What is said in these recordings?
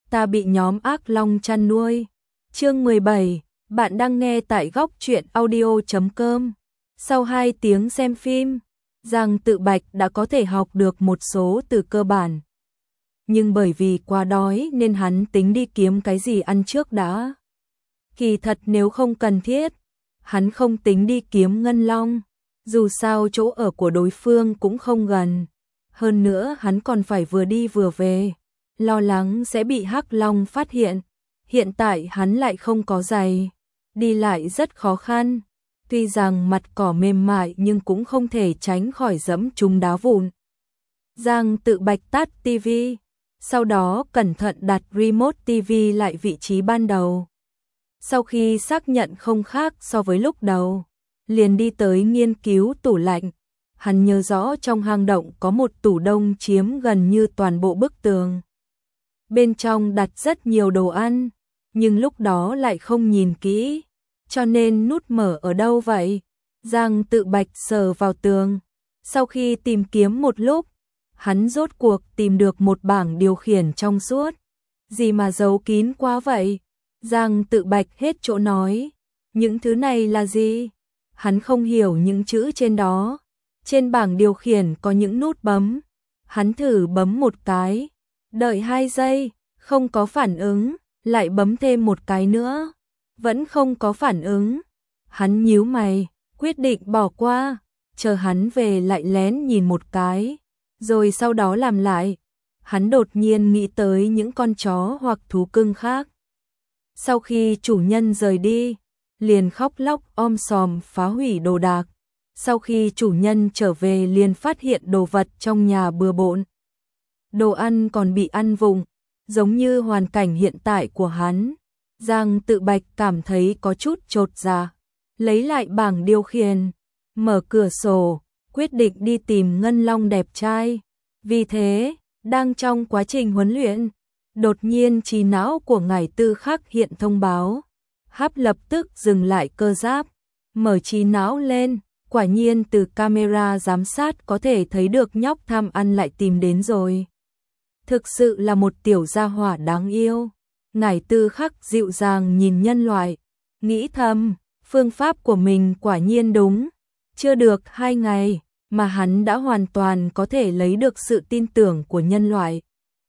ta bị nhóm ác long chăn nuôi. Chương 17, bạn đang nghe tại góc truyện audio.com. Sau 2 tiếng xem phim, Giang Tự Bạch đã có thể học được một số từ cơ bản. Nhưng bởi vì quá đói nên hắn tính đi kiếm cái gì ăn trước đã. Kỳ thật nếu không cần thiết, hắn không tính đi kiếm ngân long. Dù sao chỗ ở của đối phương cũng không gần. Hơn nữa hắn còn phải vừa đi vừa về, lo lắng sẽ bị hắc long phát hiện. Hiện tại hắn lại không có giày, đi lại rất khó khăn. Tuy rằng mặt cỏ mềm mại nhưng cũng không thể tránh khỏi dẫm trúng đá vụn. Giang Tự Bạch tắt tivi, sau đó cẩn thận đặt remote tivi lại vị trí ban đầu. Sau khi xác nhận không khác so với lúc đầu, liền đi tới nghiên cứu tủ lạnh. Hắn nhớ rõ trong hang động có một tủ đông chiếm gần như toàn bộ bức tường. Bên trong đặt rất nhiều đồ ăn, nhưng lúc đó lại không nhìn kỹ, cho nên nút mở ở đâu vậy? Giang Tự Bạch sờ vào tường. Sau khi tìm kiếm một lúc, hắn rốt cuộc tìm được một bảng điều khiển trong suốt. Gì mà giấu kín quá vậy? Giang Tự Bạch hết chỗ nói. Những thứ này là gì? Hắn không hiểu những chữ trên đó. Trên bảng điều khiển có những nút bấm. Hắn thử bấm một cái, đợi 2 giây, không có phản ứng, lại bấm thêm một cái nữa, vẫn không có phản ứng. Hắn nhíu mày, quyết định bỏ qua, chờ hắn về lại lén nhìn một cái, rồi sau đó làm lại. Hắn đột nhiên nghĩ tới những con chó hoặc thú cưng khác. Sau khi chủ nhân rời đi, liền khóc lóc om sòm phá hủy đồ đạc. Sau khi chủ nhân trở về liền phát hiện đồ vật trong nhà bừa bộn. Đồ ăn còn bị ăn vụng, giống như hoàn cảnh hiện tại của hắn. Giang Tự Bạch cảm thấy có chút chột dạ, lấy lại bảng điều khiển, mở cửa sổ, quyết định đi tìm ngân long đẹp trai. Vì thế, đang trong quá trình huấn luyện, đột nhiên trí não của Ngải Tư Khắc hiện thông báo. Háp lập tức dừng lại cơ giáp, mở trí não lên. Quả nhiên từ camera giám sát có thể thấy được nhóc tham ăn lại tìm đến rồi. Thực sự là một tiểu gia hỏa đáng yêu. Ngải Tư Khắc dịu dàng nhìn nhân loại, nghĩ thầm, phương pháp của mình quả nhiên đúng. Chưa được 2 ngày mà hắn đã hoàn toàn có thể lấy được sự tin tưởng của nhân loại.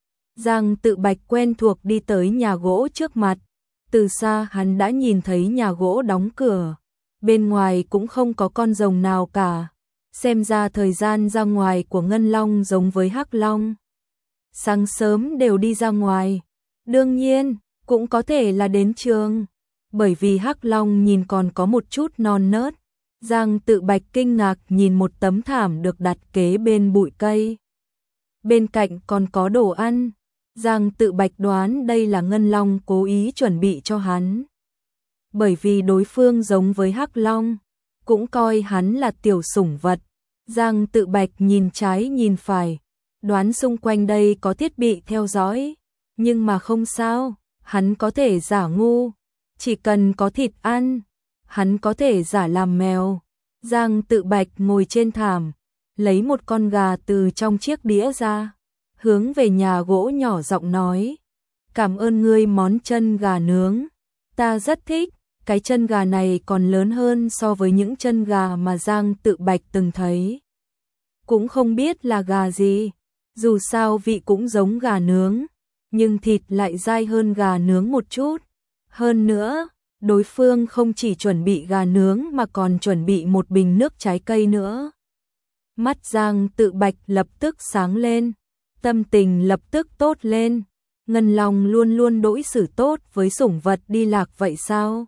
Giang Tự Bạch quen thuộc đi tới nhà gỗ trước mặt. Từ xa hắn đã nhìn thấy nhà gỗ đóng cửa. Bên ngoài cũng không có con rồng nào cả. Xem ra thời gian ra ngoài của ngân long giống với hắc long. Sáng sớm đều đi ra ngoài. Đương nhiên, cũng có thể là đến trường. Bởi vì hắc long nhìn còn có một chút non nớt. Giang Tự Bạch kinh ngạc nhìn một tấm thảm được đặt kế bên bụi cây. Bên cạnh còn có đồ ăn. Giang Tự Bạch đoán đây là ngân long cố ý chuẩn bị cho hắn. Bởi vì đối phương giống với hắc long, cũng coi hắn là tiểu sủng vật. Giang Tự Bạch nhìn trái nhìn phải, đoán xung quanh đây có thiết bị theo dõi, nhưng mà không sao, hắn có thể giả ngu, chỉ cần có thịt ăn, hắn có thể giả làm mèo. Giang Tự Bạch ngồi trên thảm, lấy một con gà từ trong chiếc đĩa ra, hướng về nhà gỗ nhỏ giọng nói, cảm ơn ngươi món chân gà nướng, ta rất thích. Cái chân gà này còn lớn hơn so với những chân gà mà Giang Tự Bạch từng thấy. Cũng không biết là gà gì, dù sao vị cũng giống gà nướng, nhưng thịt lại dai hơn gà nướng một chút. Hơn nữa, đối phương không chỉ chuẩn bị gà nướng mà còn chuẩn bị một bình nước trái cây nữa. Mắt Giang Tự Bạch lập tức sáng lên, tâm tình lập tức tốt lên. Ngân long luôn luôn đối xử tốt với sủng vật đi lạc vậy sao?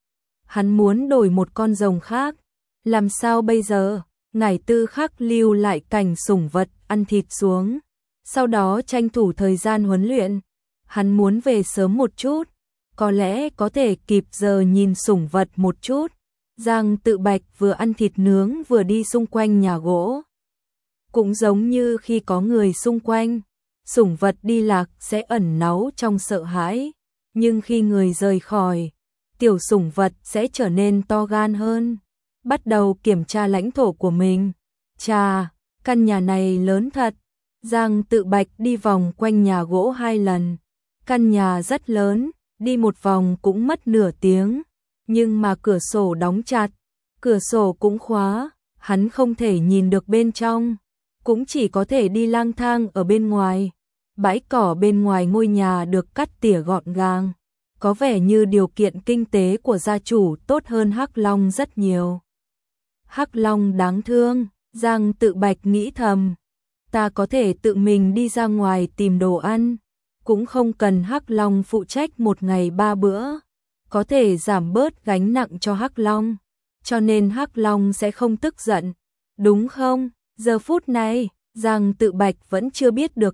Hắn muốn đổi một con rồng khác, làm sao bây giờ? Ngải Tư Khắc lưu lại cảnh sủng vật ăn thịt xuống, sau đó tranh thủ thời gian huấn luyện. Hắn muốn về sớm một chút, có lẽ có thể kịp giờ nhìn sủng vật một chút. Giang Tự Bạch vừa ăn thịt nướng vừa đi xung quanh nhà gỗ. Cũng giống như khi có người xung quanh, sủng vật đi lạc sẽ ẩn náu trong sợ hãi, nhưng khi người rời khỏi, tiểu sủng vật sẽ trở nên to gan hơn, bắt đầu kiểm tra lãnh thổ của mình. Chà, căn nhà này lớn thật. Giang Tự Bạch đi vòng quanh nhà gỗ 2 lần, Căn nhà rất lớn, đi một vòng cũng mất nửa tiếng, nhưng mà cửa sổ đóng chặt, cửa sổ cũng khóa, hắn không thể nhìn được bên trong, cũng chỉ có thể đi lang thang ở bên ngoài. Bãi cỏ bên ngoài ngôi nhà được cắt tỉa gọn gàng, có vẻ như điều kiện kinh tế của gia chủ tốt hơn Hắc Long rất nhiều. Hắc Long đáng thương, Giang Tự Bạch nghĩ thầm, ta có thể tự mình đi ra ngoài tìm đồ ăn, cũng không cần Hắc Long phụ trách một ngày 3 bữa, có thể giảm bớt gánh nặng cho Hắc Long, cho nên Hắc Long sẽ không tức giận, đúng không? Giờ phút này, Giang Tự Bạch vẫn chưa biết được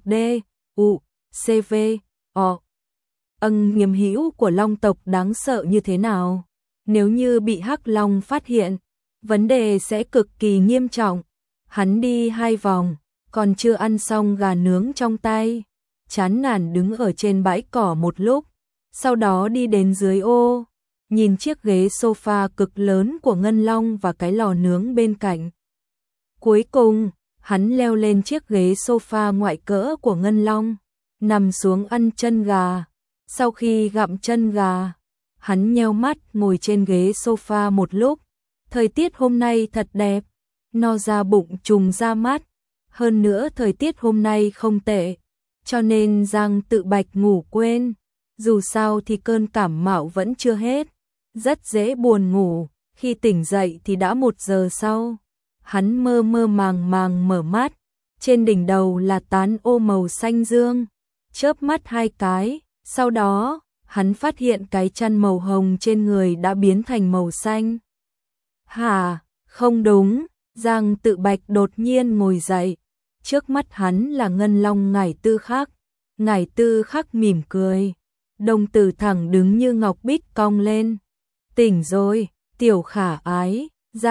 nghiêm hữu của Long tộc đáng sợ như thế nào. Nếu như bị Hắc Long phát hiện, vấn đề sẽ cực kỳ nghiêm trọng. Hắn đi 2 vòng, còn chưa ăn xong gà nướng trong tay, chán nản đứng ở trên bãi cỏ một lúc, sau đó đi đến dưới ô, nhìn chiếc ghế sofa cực lớn của Ngân Long và cái lò nướng bên cạnh. Cuối cùng, hắn leo lên chiếc ghế sofa ngoại cỡ của Ngân Long, nằm xuống ăn chân gà. Sau khi gặm chân gà, hắn nheo mắt ngồi trên ghế sofa một lúc. Thời tiết hôm nay thật đẹp, no ra bụng trùng ra mắt. Hơn nữa thời tiết hôm nay không tệ, cho nên Giang Tự Bạch ngủ quên. Dù sao thì cơn cảm mạo vẫn chưa hết, rất dễ buồn ngủ. Khi tỉnh dậy thì đã 1 giờ sau. Hắn mơ mơ màng màng mở mắt, trên đỉnh đầu là tán ô màu xanh dương, chớp mắt 2 cái, sau đó, hắn phát hiện cái chăn màu hồng trên người đã biến thành màu xanh. Hả, không đúng, Giang Tự Bạch đột nhiên ngồi dậy, trước mắt hắn là Ngân Long Ngải Tư Khắc. Ngải Tư Khắc mỉm cười, đồng tử thẳng đứng như ngọc bích cong lên. Tỉnh rồi, tiểu khả ái,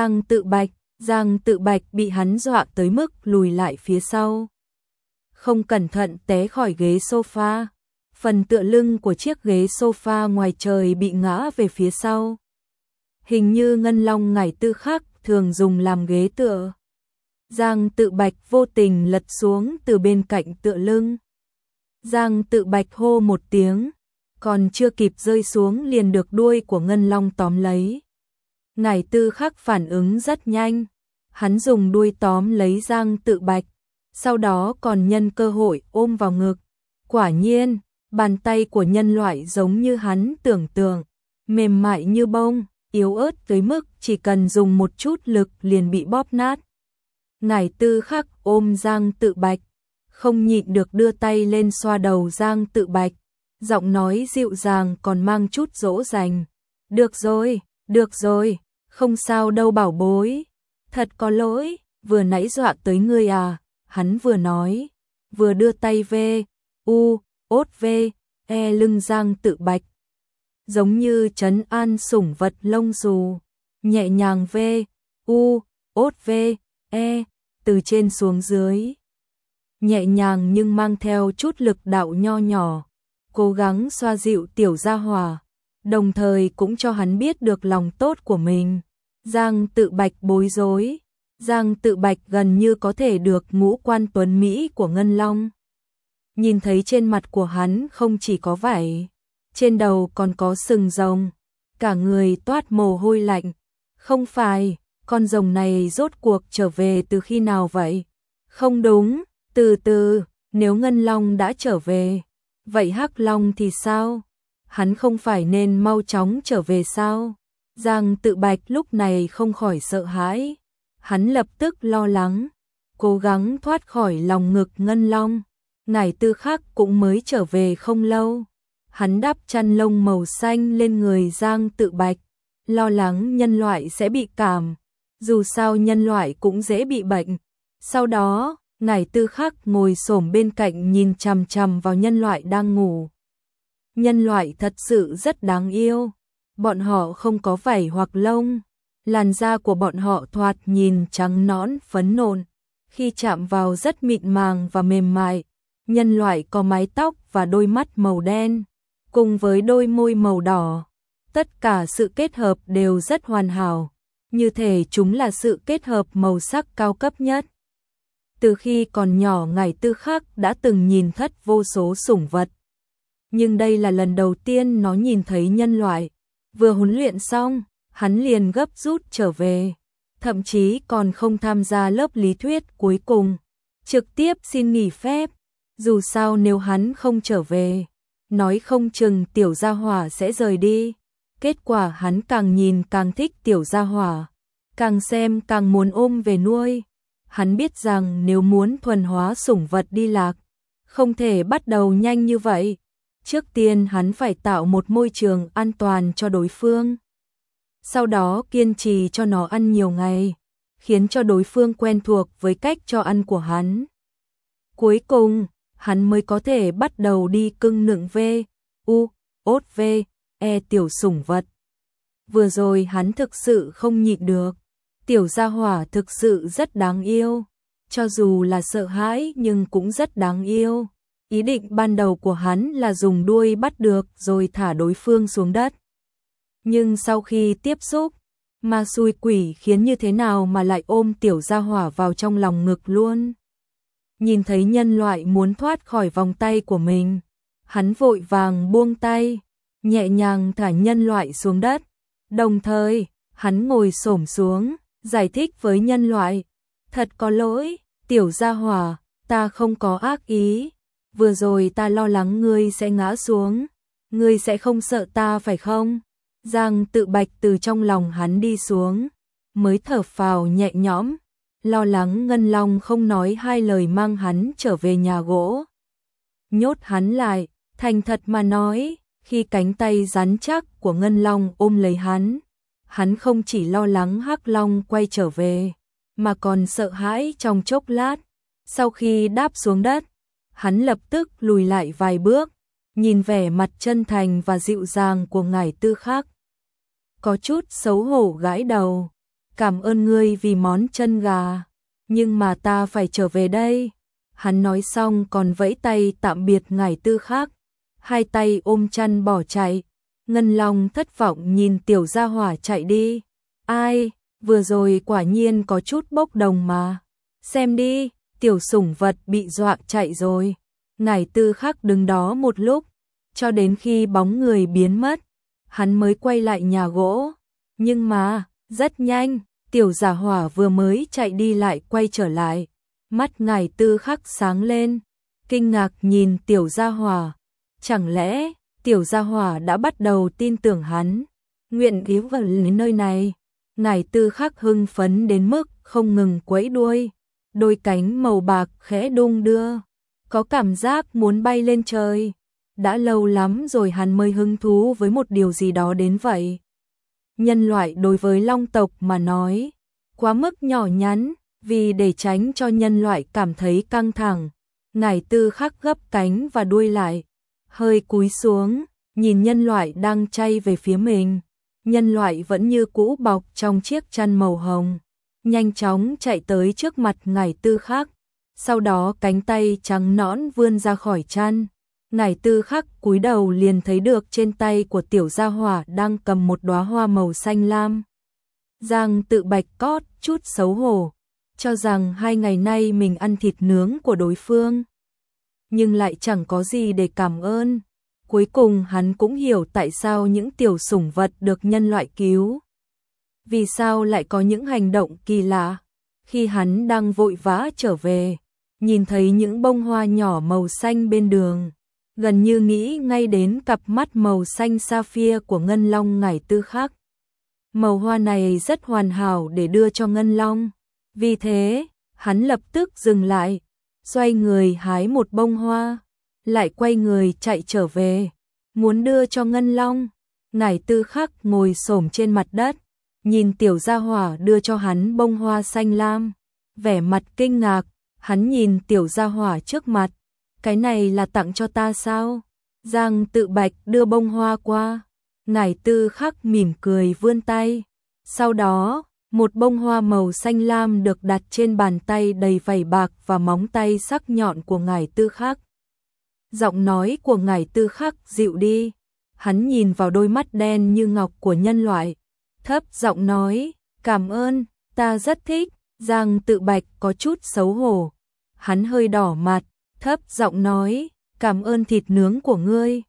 Giang Tự Bạch bị hắn dọa tới mức lùi lại phía sau. Không cẩn thận té khỏi ghế sofa, phần tựa lưng của chiếc ghế sofa ngoài trời bị ngã về phía sau. Hình như Ngân Long Ngải Tư Khắc thường dùng làm ghế tựa. Giang Tự Bạch vô tình lật xuống từ bên cạnh tựa lưng. Giang Tự Bạch hô một tiếng, còn chưa kịp rơi xuống liền được đuôi của Ngân Long tóm lấy. Ngải Tư Khắc phản ứng rất nhanh, hắn dùng đuôi tóm lấy Giang Tự Bạch, sau đó còn nhân cơ hội ôm vào ngực. Quả nhiên, bàn tay của nhân loại giống như hắn tưởng tượng, mềm mại như bông, yếu ớt tới mức chỉ cần dùng một chút lực liền bị bóp nát. Ngải Tư Khắc ôm Giang Tự Bạch, không nhịn được đưa tay lên xoa đầu Giang Tự Bạch, giọng nói dịu dàng còn mang chút dỗ dành. Được rồi, không sao đâu bảo bối, thật có lỗi, vừa nãy dọa tới ngươi à, hắn vừa nói, vừa đưa tay lưng Giang Tự Bạch, giống như trấn an sủng vật lông xù, nhẹ nhàng từ trên xuống dưới. Nhẹ nhàng nhưng mang theo chút lực đạo nho nhỏ, cố gắng xoa dịu tiểu gia hỏa, đồng thời cũng cho hắn biết được lòng tốt của mình. Giang Tự Bạch bối rối, Giang Tự Bạch gần như có thể được ngũ quan tuấn Mỹ của Ngân Long. Nhìn thấy trên mặt của hắn không chỉ có vảy, trên đầu còn có sừng rồng, cả người toát mồ hôi lạnh. Không phải, con rồng này rốt cuộc trở về từ khi nào vậy? Không đúng, từ nếu Ngân Long đã trở về, vậy Hắc Long thì sao? Hắn không phải nên mau chóng trở về sao? Giang Tự Bạch lúc này không khỏi sợ hãi, hắn lập tức lo lắng, cố gắng thoát khỏi lòng ngực Ngân Long. Ngải Tư Khắc cũng mới trở về không lâu, hắn đắp chăn lông màu xanh lên người Giang Tự Bạch, lo lắng nhân loại sẽ bị cảm, dù sao nhân loại cũng dễ bị bệnh. Sau đó, Ngải Tư Khắc ngồi xổm bên cạnh nhìn chằm chằm vào nhân loại đang ngủ. Nhân loại thật sự rất đáng yêu, bọn họ không có vảy hoặc lông, làn da của bọn họ thoạt nhìn trắng nõn phấn nộn, khi chạm vào rất mịn màng và mềm mại. Nhân loại có mái tóc và đôi mắt màu đen, cùng với đôi môi màu đỏ. Tất cả sự kết hợp đều rất hoàn hảo, như thể chúng là sự kết hợp màu sắc cao cấp nhất. Từ khi còn nhỏ Ngải Tư Khắc đã từng nhìn thất vô số sủng vật, Nhưng đây là lần đầu tiên nó nhìn thấy nhân loại. Vừa huấn luyện xong, hắn liền gấp rút trở về, thậm chí còn không tham gia lớp lý thuyết cuối cùng, trực tiếp xin nghỉ phép. Dù sao nếu hắn không trở về, nói không chừng tiểu gia hỏa sẽ rời đi. Kết quả hắn càng nhìn càng thích tiểu gia hỏa, càng xem càng muốn ôm về nuôi. Hắn biết rằng nếu muốn thuần hóa sủng vật đi lạc, không thể bắt đầu nhanh như vậy. Trước tiên hắn phải tạo một môi trường an toàn cho đối phương. Sau đó kiên trì cho nó ăn nhiều ngày, khiến cho đối phương quen thuộc với cách cho ăn của hắn. Cuối cùng, hắn mới có thể bắt đầu đi cưng nựng ốt tiểu sủng vật. Vừa rồi hắn thực sự không nhịn được. Tiểu gia hỏa thực sự rất đáng yêu. Cho dù là sợ hãi nhưng cũng rất đáng yêu. Ý định ban đầu của hắn là dùng đuôi bắt được rồi thả đối phương xuống đất. Nhưng sau khi tiếp xúc, ma xui quỷ khiến như thế nào mà lại ôm tiểu gia hỏa vào trong lòng ngực luôn. Nhìn thấy nhân loại muốn thoát khỏi vòng tay của mình, hắn vội vàng buông tay, nhẹ nhàng thả nhân loại xuống đất. Đồng thời, hắn ngồi xổm xuống, giải thích với nhân loại. Thật có lỗi, tiểu gia hỏa, ta không có ác ý. Vừa rồi ta lo lắng ngươi sẽ ngã xuống. Ngươi sẽ không sợ ta phải không? Giang Tự Bạch từ trong lòng hắn đi xuống, mới thở phào nhẹ nhõm. Lo lắng Ngân Long không nói hai lời mang hắn trở về nhà gỗ. Nhốt hắn lại, thành thật mà nói, khi cánh tay rắn chắc của Ngân Long ôm lấy hắn không chỉ lo lắng Hắc Long quay trở về, mà còn sợ hãi trong chốc lát. Sau khi đáp xuống đất, hắn lập tức lùi lại vài bước, nhìn vẻ mặt chân thành và dịu dàng của ngải Tư Khắc. Có chút xấu hổ gãi đầu. Cảm ơn ngươi vì món chân gà, nhưng mà ta phải trở về đây. Hắn nói xong còn vẫy tay tạm biệt ngải Tư Khắc, hai tay ôm chăn bỏ chạy. Ngân Long thất vọng nhìn tiểu gia hỏa chạy đi. Ai, vừa rồi quả nhiên có chút bốc đồng mà. Xem đi, tiểu sủng vật bị dọa chạy rồi. Ngải Tư Khắc đứng đó một lúc, cho đến khi bóng người biến mất, hắn mới quay lại nhà gỗ. Nhưng mà, rất nhanh, tiểu gia hỏa vừa mới chạy đi lại quay trở lại. Mắt ngải Tư Khắc sáng lên, kinh ngạc nhìn tiểu gia hỏa. Chẳng lẽ tiểu gia hỏa đã bắt đầu tin tưởng hắn, nguyện ý vào nơi này? Ngải Tư Khắc hưng phấn đến mức không ngừng quẫy đuôi, đôi cánh màu bạc khẽ đung đưa, có cảm giác muốn bay lên trời. Đã lâu lắm rồi hắn mới hứng thú với một điều gì đó đến vậy. Nhân loại đối với long tộc mà nói, quá mức nhỏ nhắn, vì để tránh cho nhân loại cảm thấy căng thẳng, ngải Tư Khắc gấp cánh và đuôi lại, hơi cúi xuống, nhìn nhân loại đang chay về phía mình. Nhân loại vẫn như cũ bọc trong chiếc chăn màu hồng, nhanh chóng chạy tới trước mặt ngải Tư Khắc, sau đó cánh tay trắng nõn vươn ra khỏi chăn. Ngải Tư Khắc cúi đầu liền thấy được trên tay của tiểu gia hỏa đang cầm một đóa hoa màu xanh lam. Giang Tự Bạch cót chút xấu hổ, cho rằng 2 ngày nay mình ăn thịt nướng của đối phương, nhưng lại chẳng có gì để cảm ơn. Cuối cùng hắn cũng hiểu tại sao những tiểu sủng vật được nhân loại cứu, vì sao lại có những hành động kỳ lạ. Khi hắn đang vội vã trở về, nhìn thấy những bông hoa nhỏ màu xanh bên đường, gần như nghĩ ngay đến cặp mắt màu xanh sapphire của Ngân Long ngải Tư Khắc. Màu hoa này rất hoàn hảo để đưa cho Ngân Long, vì thế hắn lập tức dừng lại, xoay người hái một bông hoa, lại quay người chạy trở về, muốn đưa cho Ngân Long. Ngải Tư Khắc ngồi xổm trên mặt đất, nhìn tiểu gia hỏa đưa cho hắn bông hoa xanh lam, vẻ mặt kinh ngạc. Hắn nhìn tiểu gia hỏa trước mặt, cái này là tặng cho ta sao? Giang Tự Bạch đưa bông hoa qua, ngải Tư Khắc mỉm cười vươn tay, sau đó một bông hoa màu xanh lam được đặt trên bàn tay đầy vảy bạc và móng tay sắc nhọn của ngải Tư Khắc. Giọng nói của ngải Tư Khắc dịu đi, hắn nhìn vào đôi mắt đen như ngọc của nhân loại, thấp giọng nói, cảm ơn, ta rất thích. Giang Tự Bạch có chút xấu hổ, hắn hơi đỏ mặt, thấp giọng nói, cảm ơn thịt nướng của ngươi,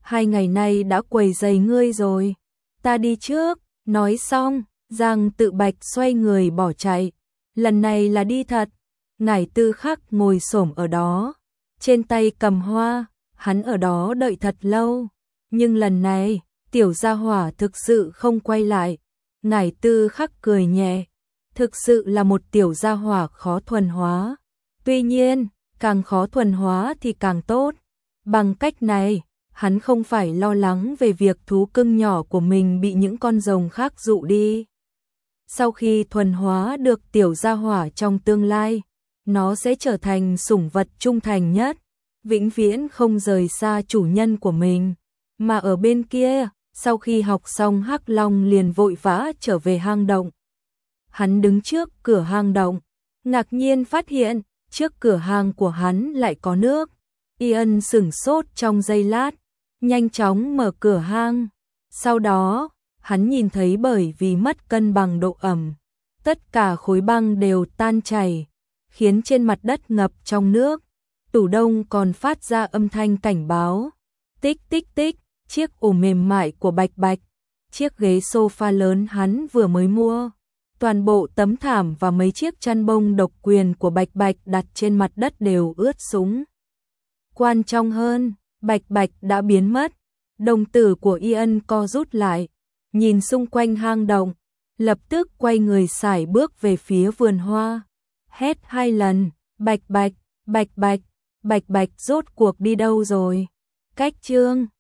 2 ngày nay đã quấy rầy ngươi rồi. Ta đi trước. Nói xong, Giang Tự Bạch xoay người bỏ chạy. Lần này là đi thật. Ngải Tư Khắc ngồi xổm ở đó, trên tay cầm hoa, hắn ở đó đợi thật lâu. Nhưng lần này, tiểu gia hỏa thực sự không quay lại. Ngải Tư Khắc cười nhẹ, thực sự là một tiểu gia hỏa khó thuần hóa. Tuy nhiên, càng khó thuần hóa thì càng tốt. Bằng cách này, hắn không phải lo lắng về việc thú cưng nhỏ của mình bị những con rồng khác dụ đi. Sau khi thuần hóa được tiểu gia hỏa trong tương lai, nó sẽ trở thành sủng vật trung thành nhất, vĩnh viễn không rời xa chủ nhân của mình. Mà ở bên kia, sau khi học xong Hắc Long liền vội vã trở về hang động. Hắn đứng trước cửa hang động, ngạc nhiên phát hiện, trước cửa hang của hắn lại có nước. Ian sửng sốt trong giây lát, nhanh chóng mở cửa hang. Sau đó, hắn nhìn thấy bởi vì mất cân bằng độ ẩm, tất cả khối băng đều tan chảy, khiến trên mặt đất ngập trong nước. Tủ đông còn phát ra âm thanh cảnh báo. Tích tích tích, chiếc ổ mềm mại của Bạch Bạch, chiếc ghế sofa lớn hắn vừa mới mua, toàn bộ tấm thảm và mấy chiếc chăn bông độc quyền của Bạch Bạch đặt trên mặt đất đều ướt sũng. Quan trọng hơn, Bạch Bạch đã biến mất. Đồng tử của Ian co rút lại, nhìn xung quanh hang động, lập tức quay người sải bước về phía vườn hoa, hét 2 lần, Bạch Bạch, Bạch Bạch, Bạch Bạch rốt cuộc đi đâu rồi? Cách chương